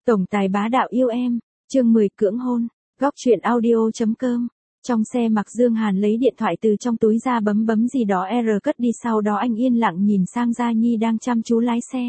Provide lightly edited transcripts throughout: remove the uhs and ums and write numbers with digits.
Tổng tài bá đạo yêu em, chương 10 cưỡng hôn, góc truyện audio.com. Trong xe Mạc Dương Hàn lấy điện thoại từ trong túi ra bấm gì đó cất đi, sau đó anh yên lặng nhìn sang Gia Nhi đang chăm chú lái xe.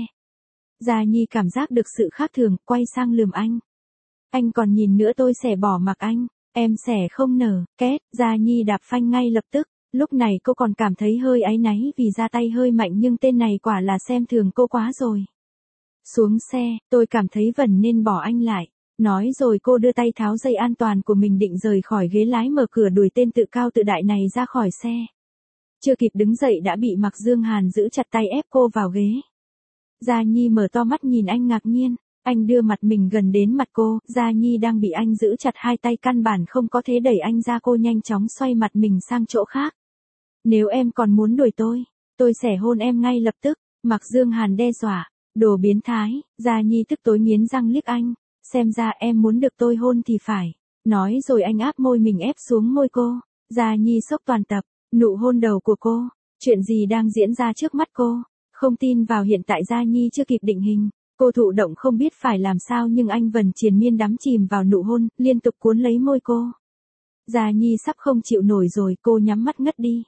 Gia Nhi cảm giác được sự khác thường, quay sang lườm anh. Anh còn nhìn nữa tôi sẽ bỏ mặc anh, em sẽ không nở, két, Gia Nhi đạp phanh ngay lập tức. Lúc này cô còn cảm thấy hơi áy náy vì ra tay hơi mạnh, nhưng tên này quả là xem thường cô quá rồi. Xuống xe, tôi cảm thấy vẩn nên bỏ anh lại. Nói rồi cô đưa tay tháo dây an toàn của mình định rời khỏi ghế lái, mở cửa đuổi tên tự cao tự đại này ra khỏi xe. Chưa kịp đứng dậy đã bị Mạc Dương Hàn giữ chặt tay ép cô vào ghế. Gia Nhi mở to mắt nhìn anh ngạc nhiên, anh đưa mặt mình gần đến mặt cô, Gia Nhi đang bị anh giữ chặt hai tay căn bản không có thể đẩy anh ra, cô nhanh chóng xoay mặt mình sang chỗ khác. Nếu em còn muốn đuổi tôi sẽ hôn em ngay lập tức, Mạc Dương Hàn đe dọa. Đồ biến thái, Gia Nhi tức tối nghiến răng liếc anh, xem ra em muốn được tôi hôn thì phải. Nói rồi anh áp môi mình ép xuống môi cô. Gia Nhi sốc toàn tập, nụ hôn đầu của cô. Chuyện gì đang diễn ra trước mắt cô? Không tin vào hiện tại, Gia Nhi chưa kịp định hình. Cô thụ động không biết phải làm sao, nhưng anh vẫn triền miên đắm chìm vào nụ hôn, liên tục cuốn lấy môi cô. Gia Nhi sắp không chịu nổi rồi, cô nhắm mắt ngất đi.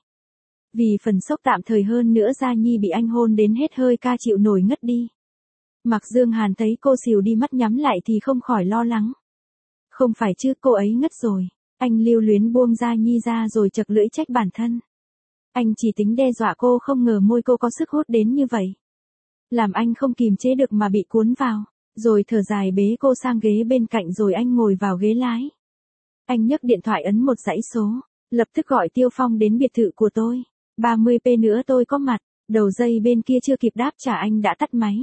Vì phần sốc tạm thời hơn nữa, Gia Nhi bị anh hôn đến hết hơi, ca chịu nổi ngất đi. Mạc Dương Hàn thấy cô xỉu đi, mắt nhắm lại thì không khỏi lo lắng. Không phải chứ, cô ấy ngất rồi. Anh lưu luyến buông Gia Nhi ra rồi chật lưỡi trách bản thân. Anh chỉ tính đe dọa cô, không ngờ môi cô có sức hút đến như vậy. Làm anh không kìm chế được mà bị cuốn vào. Rồi thở dài bế cô sang ghế bên cạnh, rồi anh ngồi vào ghế lái. Anh nhấc điện thoại ấn một dãy số, lập tức gọi Tiêu Phong đến biệt thự của tôi. 30p nữa tôi có mặt. Đầu dây bên kia chưa kịp đáp trả anh đã tắt máy.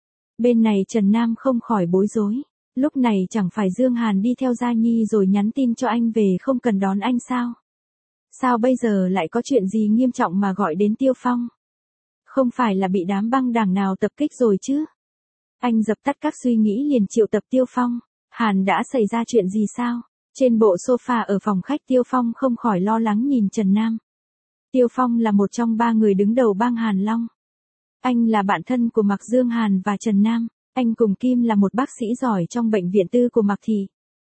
Bên này Trần Nam không khỏi bối rối. Lúc này chẳng phải Dương Hàn đi theo Gia Nhi rồi nhắn tin cho anh về không cần đón anh sao? Sao bây giờ lại có chuyện gì nghiêm trọng mà gọi đến Tiêu Phong? Không phải là bị đám băng đảng nào tập kích rồi chứ? Anh dập tắt các suy nghĩ liền triệu tập Tiêu Phong. Hàn đã xảy ra chuyện gì sao? Trên bộ sofa ở phòng khách, Tiêu Phong không khỏi lo lắng nhìn Trần Nam. Tiêu Phong là một trong 3 người đứng đầu bang Hàn Long. Anh là bạn thân của Mạc Dương Hàn và Trần Nam. Anh cùng Kim là một bác sĩ giỏi trong bệnh viện tư của Mạc Thị.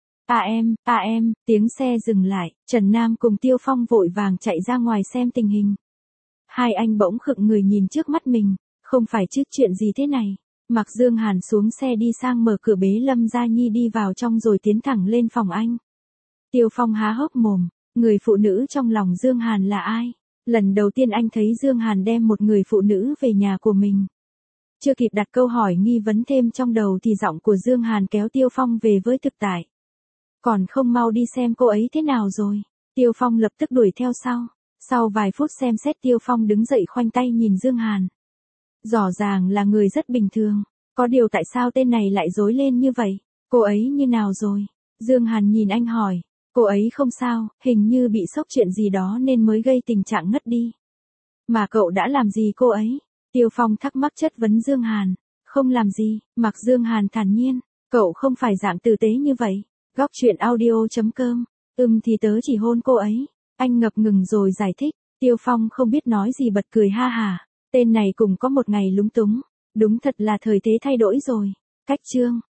Em, tiếng xe dừng lại, Trần Nam cùng Tiêu Phong vội vàng chạy ra ngoài xem tình hình. Hai anh bỗng khựng người nhìn trước mắt mình, không phải chứ, chuyện gì thế này? Mạc Dương Hàn xuống xe đi sang mở cửa bế Lâm Gia Nhi đi vào trong rồi tiến thẳng lên phòng anh. Tiêu Phong há hốc mồm, người phụ nữ trong lòng Dương Hàn là ai? Lần đầu tiên anh thấy Dương Hàn đem một người phụ nữ về nhà của mình. Chưa kịp đặt câu hỏi nghi vấn thêm trong đầu thì giọng của Dương Hàn kéo Tiêu Phong về với thực tại. Còn không mau đi xem cô ấy thế nào rồi. Tiêu Phong lập tức đuổi theo sau. Sau vài phút xem xét, Tiêu Phong đứng dậy khoanh tay nhìn Dương Hàn. Rõ ràng là người rất bình thường. Có điều tại sao tên này lại rối lên như vậy? Cô ấy như nào rồi? Dương Hàn nhìn anh hỏi. Cô ấy không sao, hình như bị sốc chuyện gì đó nên mới gây tình trạng ngất đi. Mà cậu đã làm gì cô ấy? Tiêu Phong thắc mắc chất vấn Dương Hàn. Không làm gì, Mạc Dương Hàn thản nhiên. Cậu không phải dạng tử tế như vậy. Góc truyện audio.com. Thì tớ chỉ hôn cô ấy. Anh ngập ngừng rồi giải thích. Tiêu Phong không biết nói gì, bật cười ha hà. Tên này cùng có một ngày lúng túng. Đúng thật là thời thế thay đổi rồi. Cách chương.